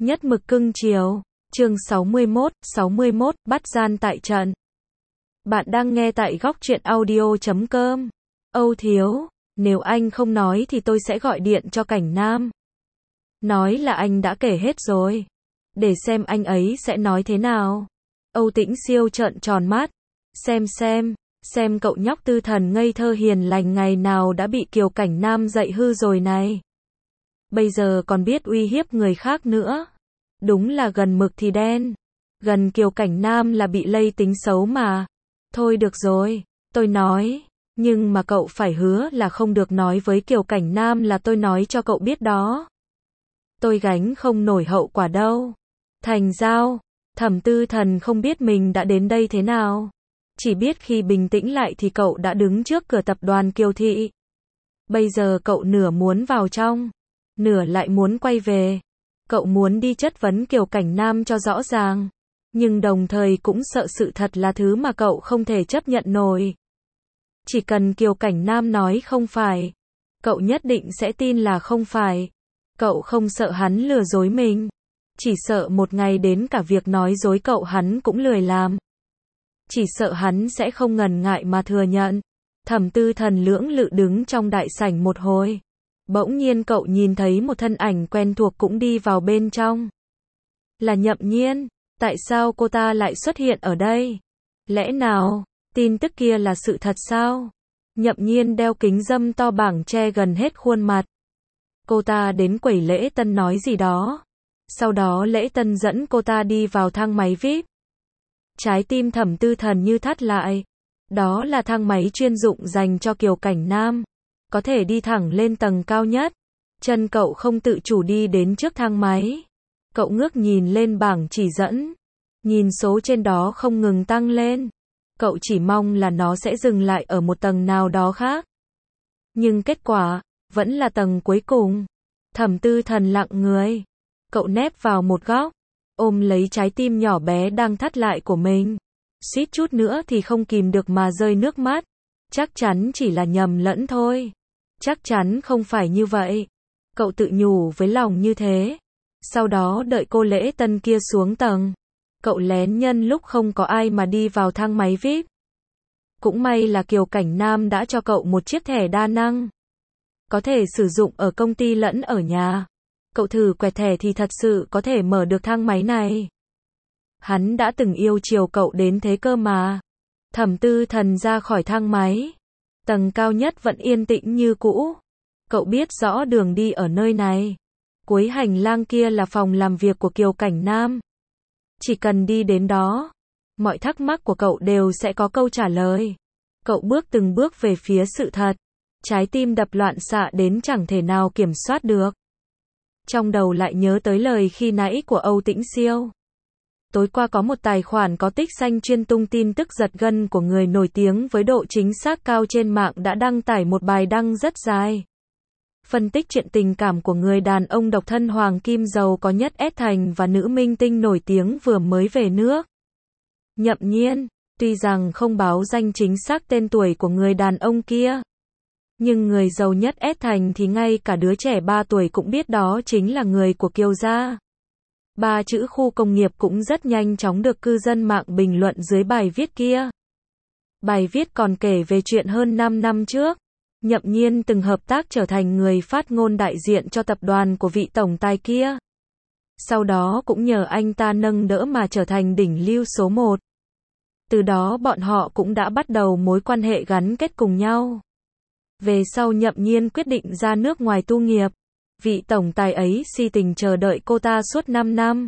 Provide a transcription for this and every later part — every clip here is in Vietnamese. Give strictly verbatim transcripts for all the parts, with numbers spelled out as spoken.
Nhất mực cưng chiều. Chương sáu mươi mốt, sáu mươi mốt, bắt gian tại trận. Bạn đang nghe tại góc truyện audio chấm com. Âu Thiếu, nếu anh không nói thì tôi sẽ gọi điện cho Cảnh Nam. Nói là anh đã kể hết rồi. Để xem anh ấy sẽ nói thế nào. Âu Tĩnh Siêu trợn tròn mắt. Xem xem, xem cậu nhóc tư thần ngây thơ hiền lành ngày nào đã bị Kiều Cảnh Nam dạy hư rồi này. Bây giờ còn biết uy hiếp người khác nữa. Đúng là gần mực thì đen. Gần Kiều Cảnh Nam là bị lây tính xấu mà. Thôi được rồi, tôi nói. Nhưng mà cậu phải hứa là không được nói với Kiều Cảnh Nam là tôi nói cho cậu biết đó. Tôi gánh không nổi hậu quả đâu. Thành giao, Thẩm Tư Thần không biết mình đã đến đây thế nào. Chỉ biết khi bình tĩnh lại thì cậu đã đứng trước cửa tập đoàn Kiều Thị. Bây giờ cậu nửa muốn vào trong, nửa lại muốn quay về. Cậu muốn đi chất vấn Kiều Cảnh Nam cho rõ ràng, nhưng đồng thời cũng sợ sự thật là thứ mà cậu không thể chấp nhận nổi. Chỉ cần Kiều Cảnh Nam nói không phải, cậu nhất định sẽ tin là không phải. Cậu không sợ hắn lừa dối mình, chỉ sợ một ngày đến cả việc nói dối cậu hắn cũng lười làm. Chỉ sợ hắn sẽ không ngần ngại mà thừa nhận. Thẩm Tư Thần lưỡng lự đứng trong đại sảnh một hồi. Bỗng nhiên cậu nhìn thấy một thân ảnh quen thuộc cũng đi vào bên trong. Là Nhậm Nhiên. Tại sao cô ta lại xuất hiện ở đây? Lẽ nào, tin tức kia là sự thật sao? Nhậm Nhiên đeo kính râm to bảng che gần hết khuôn mặt. Cô ta đến quầy lễ tân nói gì đó. Sau đó lễ tân dẫn cô ta đi vào thang máy vi ai pi. Trái tim Thẩm Tư Thần như thắt lại. Đó là thang máy chuyên dụng dành cho Kiều Cảnh Nam. Có thể đi thẳng lên tầng cao nhất. Chân cậu không tự chủ đi đến trước thang máy. Cậu ngước nhìn lên bảng chỉ dẫn. Nhìn số trên đó không ngừng tăng lên. Cậu chỉ mong là nó sẽ dừng lại ở một tầng nào đó khác. Nhưng kết quả, vẫn là tầng cuối cùng. Thẩm Tư Thần lặng người. Cậu nép vào một góc, ôm lấy trái tim nhỏ bé đang thắt lại của mình. Suýt chút nữa thì không kìm được mà rơi nước mắt. Chắc chắn chỉ là nhầm lẫn thôi. Chắc chắn không phải như vậy. Cậu tự nhủ với lòng như thế. Sau đó đợi cô lễ tân kia xuống tầng. Cậu lén nhân lúc không có ai mà đi vào thang máy vi ai pi. Cũng may là Kiều Cảnh Nam đã cho cậu một chiếc thẻ đa năng. Có thể sử dụng ở công ty lẫn ở nhà. Cậu thử quẹt thẻ thì thật sự có thể mở được thang máy này. Hắn đã từng yêu chiều cậu đến thế cơ mà. Thẩm Tư Thần ra khỏi thang máy. Tầng cao nhất vẫn yên tĩnh như cũ. Cậu biết rõ đường đi ở nơi này. Cuối hành lang kia là phòng làm việc của Kiều Cảnh Nam. Chỉ cần đi đến đó, mọi thắc mắc của cậu đều sẽ có câu trả lời. Cậu bước từng bước về phía sự thật. Trái tim đập loạn xạ đến chẳng thể nào kiểm soát được. Trong đầu lại nhớ tới lời khi nãy của Âu Tĩnh Siêu. Tối qua có một tài khoản có tích xanh chuyên tung tin tức giật gân của người nổi tiếng với độ chính xác cao trên mạng đã đăng tải một bài đăng rất dài. Phân tích chuyện tình cảm của người đàn ông độc thân Hoàng Kim giàu có nhất S Thành và nữ minh tinh nổi tiếng vừa mới về nước. Nhậm Nhiên, tuy rằng không báo danh chính xác tên tuổi của người đàn ông kia. Nhưng người giàu nhất S Thành thì ngay cả đứa trẻ ba tuổi cũng biết đó chính là người của Kiều gia. Ba chữ khu công nghiệp cũng rất nhanh chóng được cư dân mạng bình luận dưới bài viết kia. Bài viết còn kể về chuyện hơn năm năm trước. Nhậm Nhiên từng hợp tác trở thành người phát ngôn đại diện cho tập đoàn của vị tổng tài kia. Sau đó cũng nhờ anh ta nâng đỡ mà trở thành đỉnh lưu số một. Từ đó bọn họ cũng đã bắt đầu mối quan hệ gắn kết cùng nhau. Về sau Nhậm Nhiên quyết định ra nước ngoài tu nghiệp. Vị tổng tài ấy si tình chờ đợi cô ta suốt năm năm.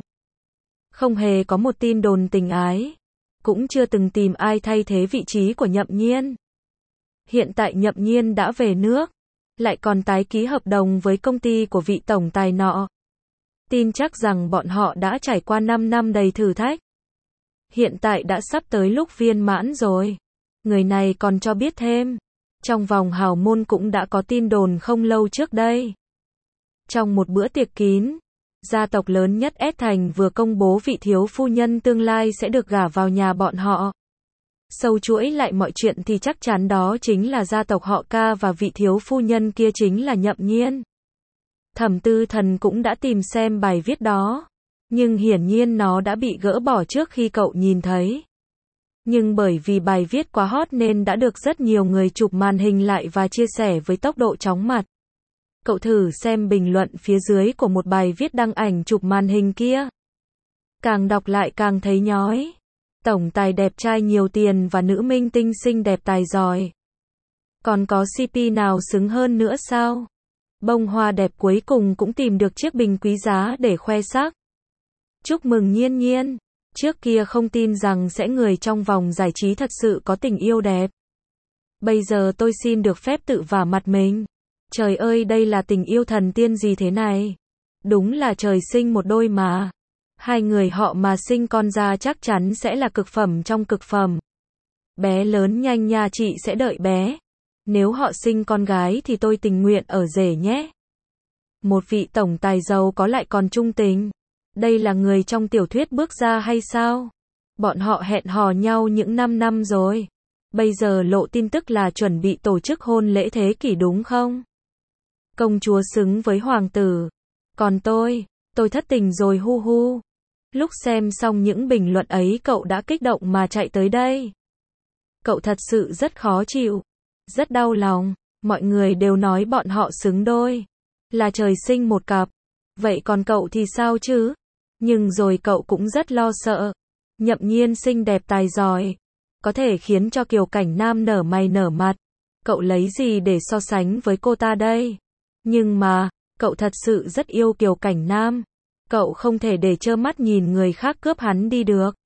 Không hề có một tin đồn tình ái. Cũng chưa từng tìm ai thay thế vị trí của Nhậm Nhiên. Hiện tại Nhậm Nhiên đã về nước. Lại còn tái ký hợp đồng với công ty của vị tổng tài nọ. Tin chắc rằng bọn họ đã trải qua năm năm đầy thử thách. Hiện tại đã sắp tới lúc viên mãn rồi. Người này còn cho biết thêm. Trong vòng hào môn cũng đã có tin đồn không lâu trước đây. Trong một bữa tiệc kín, gia tộc lớn nhất S Thành vừa công bố vị thiếu phu nhân tương lai sẽ được gả vào nhà bọn họ. Sâu chuỗi lại mọi chuyện thì chắc chắn đó chính là gia tộc họ Ca và vị thiếu phu nhân kia chính là Nhậm Nhiên. Thẩm Tư Thần cũng đã tìm xem bài viết đó. Nhưng hiển nhiên nó đã bị gỡ bỏ trước khi cậu nhìn thấy. Nhưng bởi vì bài viết quá hot nên đã được rất nhiều người chụp màn hình lại và chia sẻ với tốc độ chóng mặt. Cậu thử xem bình luận phía dưới của một bài viết đăng ảnh chụp màn hình kia. Càng đọc lại càng thấy nhói. Tổng tài đẹp trai nhiều tiền và nữ minh tinh xinh đẹp tài giỏi. Còn có xê pê nào xứng hơn nữa sao? Bông hoa đẹp cuối cùng cũng tìm được chiếc bình quý giá để khoe sắc. Chúc mừng Nhiên Nhiên. Trước kia không tin rằng sẽ người trong vòng giải trí thật sự có tình yêu đẹp. Bây giờ tôi xin được phép tự vả mặt mình. Trời ơi, đây là tình yêu thần tiên gì thế này? Đúng là trời sinh một đôi mà. Hai người họ mà sinh con ra chắc chắn sẽ là cực phẩm trong cực phẩm. Bé lớn nhanh nha, chị sẽ đợi bé. Nếu họ sinh con gái thì tôi tình nguyện ở rể nhé. Một vị tổng tài giàu có lại còn trung tình. Đây là người trong tiểu thuyết bước ra hay sao? Bọn họ hẹn hò nhau những năm năm rồi. Bây giờ lộ tin tức là chuẩn bị tổ chức hôn lễ thế kỷ đúng không? Công chúa xứng với hoàng tử. Còn tôi, tôi thất tình rồi hu hu. Lúc xem xong những bình luận ấy cậu đã kích động mà chạy tới đây. Cậu thật sự rất khó chịu. Rất đau lòng. Mọi người đều nói bọn họ xứng đôi. Là trời sinh một cặp. Vậy còn cậu thì sao chứ? Nhưng rồi cậu cũng rất lo sợ. Nhậm Nhiên xinh đẹp tài giỏi. Có thể khiến cho Kiều Cảnh Nam nở mày nở mặt. Cậu lấy gì để so sánh với cô ta đây? Nhưng mà, cậu thật sự rất yêu Kiều Cảnh Nam. Cậu không thể để trơ mắt nhìn người khác cướp hắn đi được.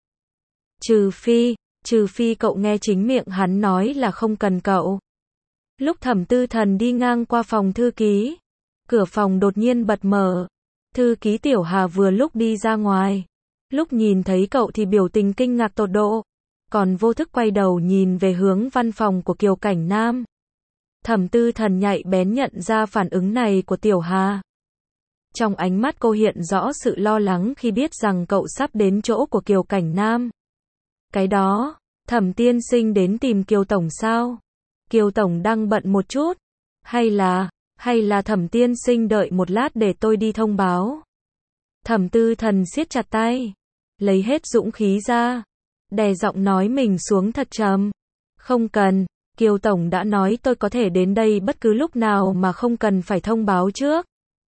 Trừ phi, trừ phi cậu nghe chính miệng hắn nói là không cần cậu. Lúc Thẩm Tư Thần đi ngang qua phòng thư ký, cửa phòng đột nhiên bật mở. Thư ký Tiểu Hà vừa lúc đi ra ngoài. Lúc nhìn thấy cậu thì biểu tình kinh ngạc tột độ. Còn vô thức quay đầu nhìn về hướng văn phòng của Kiều Cảnh Nam. Thẩm Tư Thần nhạy bén nhận ra phản ứng này của Tiểu Hà. Trong ánh mắt cô hiện rõ sự lo lắng khi biết rằng cậu sắp đến chỗ của Kiều Cảnh Nam. Cái đó, Thẩm tiên sinh đến tìm Kiều Tổng sao? Kiều Tổng đang bận một chút. Hay là, hay là Thẩm tiên sinh đợi một lát để tôi đi thông báo? Thẩm Tư Thần siết chặt tay. Lấy hết dũng khí ra. Đè giọng nói mình xuống thật trầm. Không cần, Kiều Tổng đã nói tôi có thể đến đây bất cứ lúc nào mà không cần phải thông báo trước.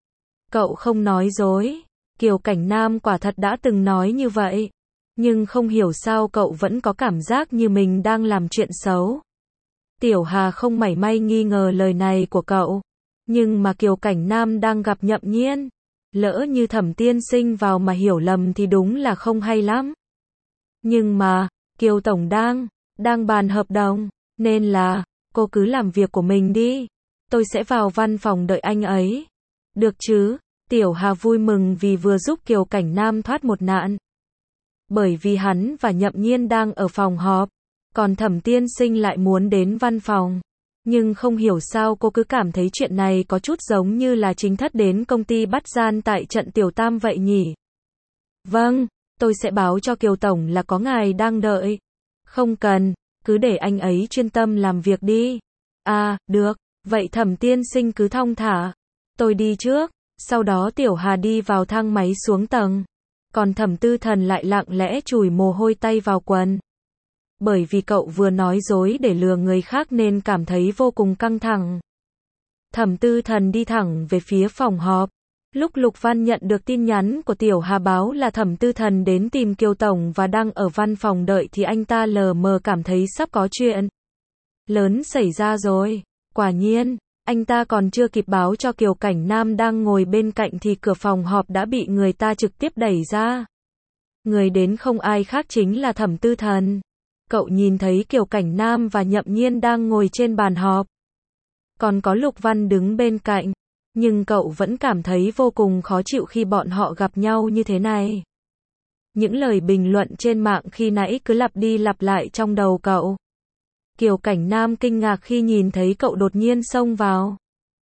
Cậu không nói dối. Kiều Cảnh Nam quả thật đã từng nói như vậy. Nhưng không hiểu sao cậu vẫn có cảm giác như mình đang làm chuyện xấu. Tiểu Hà không mảy may nghi ngờ lời này của cậu. Nhưng mà Kiều Cảnh Nam đang gặp Nhậm Nhiên. Lỡ như Thẩm tiên sinh vào mà hiểu lầm thì đúng là không hay lắm. Nhưng mà, Kiều Tổng đang, đang bàn hợp đồng. Nên là, cô cứ làm việc của mình đi. Tôi sẽ vào văn phòng đợi anh ấy. Được chứ? Tiểu Hà vui mừng vì vừa giúp Kiều Cảnh Nam thoát một nạn. Bởi vì hắn và Nhậm Nhiên đang ở phòng họp. Còn Thẩm tiên sinh lại muốn đến văn phòng. Nhưng không hiểu sao cô cứ cảm thấy chuyện này có chút giống như là chính thất đến công ty bắt gian tại trận Tiểu Tam vậy nhỉ? Vâng, tôi sẽ báo cho Kiều Tổng là có ngài đang đợi. Không cần, cứ để anh ấy chuyên tâm làm việc đi. À, được, vậy Thẩm tiên sinh cứ thong thả. Tôi đi trước. Sau đó Tiểu Hà đi vào thang máy xuống tầng. Còn Thẩm Tư Thần lại lặng lẽ chùi mồ hôi tay vào quần. Bởi vì cậu vừa nói dối để lừa người khác nên cảm thấy vô cùng căng thẳng. Thẩm Tư Thần đi thẳng về phía phòng họp. Lúc Lục Văn nhận được tin nhắn của Tiểu Hà báo là Thẩm Tư Thần đến tìm Kiều Tổng và đang ở văn phòng đợi thì anh ta lờ mờ cảm thấy sắp có chuyện lớn xảy ra rồi. Quả nhiên, anh ta còn chưa kịp báo cho Kiều Cảnh Nam đang ngồi bên cạnh thì cửa phòng họp đã bị người ta trực tiếp đẩy ra. Người đến không ai khác chính là Thẩm Tư Thần. Cậu nhìn thấy Kiều Cảnh Nam và Nhậm Nhiên đang ngồi trên bàn họp. Còn có Lục Văn đứng bên cạnh. Nhưng cậu vẫn cảm thấy vô cùng khó chịu khi bọn họ gặp nhau như thế này. Những lời bình luận trên mạng khi nãy cứ lặp đi lặp lại trong đầu cậu. Kiều Cảnh Nam kinh ngạc khi nhìn thấy cậu đột nhiên xông vào.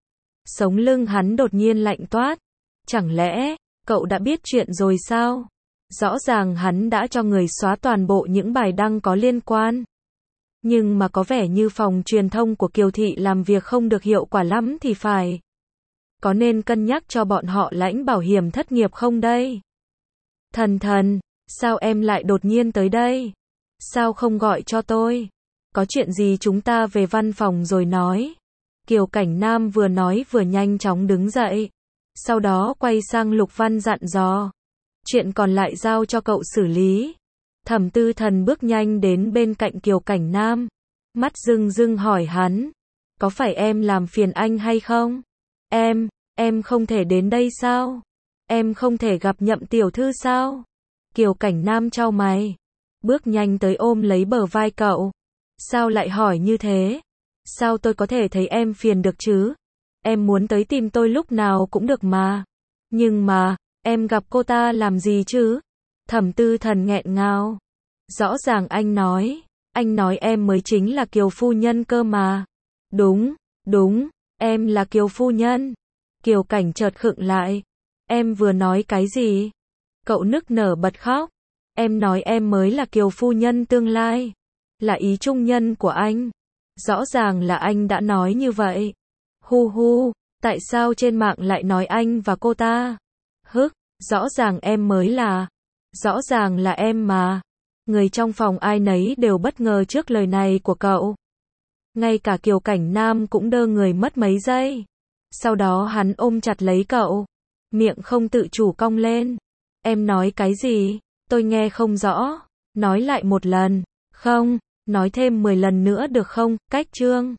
Sống lưng hắn đột nhiên lạnh toát. Chẳng lẽ, cậu đã biết chuyện rồi sao? Rõ ràng hắn đã cho người xóa toàn bộ những bài đăng có liên quan. Nhưng mà có vẻ như phòng truyền thông của Kiều Thị làm việc không được hiệu quả lắm thì phải. Có nên cân nhắc cho bọn họ lãnh bảo hiểm thất nghiệp không đây? Thần thần, sao em lại đột nhiên tới đây? Sao không gọi cho tôi? Có chuyện gì chúng ta về văn phòng rồi nói. Kiều Cảnh Nam vừa nói vừa nhanh chóng đứng dậy. Sau đó quay sang Lục Văn dặn dò. Chuyện còn lại giao cho cậu xử lý. Thẩm Tư Thần bước nhanh đến bên cạnh Kiều Cảnh Nam. Mắt rưng rưng hỏi hắn. Có phải em làm phiền anh hay không? Em, em không thể đến đây sao? Em không thể gặp Nhậm tiểu thư sao? Kiều Cảnh Nam chau mày. Bước nhanh tới ôm lấy bờ vai cậu. Sao lại hỏi như thế? Sao tôi có thể thấy em phiền được chứ? Em muốn tới tìm tôi lúc nào cũng được mà. Nhưng mà, em gặp cô ta làm gì chứ? Thẩm Tư Thần nghẹn ngào. Rõ ràng anh nói, anh nói em mới chính là Kiều phu nhân cơ mà. Đúng, đúng, em là Kiều phu nhân. Kiều Cảnh chợt khựng lại. Em vừa nói cái gì? Cậu nức nở bật khóc. Em nói em mới là Kiều phu nhân tương lai. Là ý trung nhân của anh. Rõ ràng là anh đã nói như vậy. Hu hu, tại sao trên mạng lại nói anh và cô ta? Hức, rõ ràng em mới là. Rõ ràng là em mà. Người trong phòng ai nấy đều bất ngờ trước lời này của cậu. Ngay cả Kiều Cảnh Nam cũng đơ người mất mấy giây. Sau đó hắn ôm chặt lấy cậu. Miệng không tự chủ cong lên. Em nói cái gì? Tôi nghe không rõ. Nói lại một lần. Không, nói thêm mười lần nữa được không? Cách chương.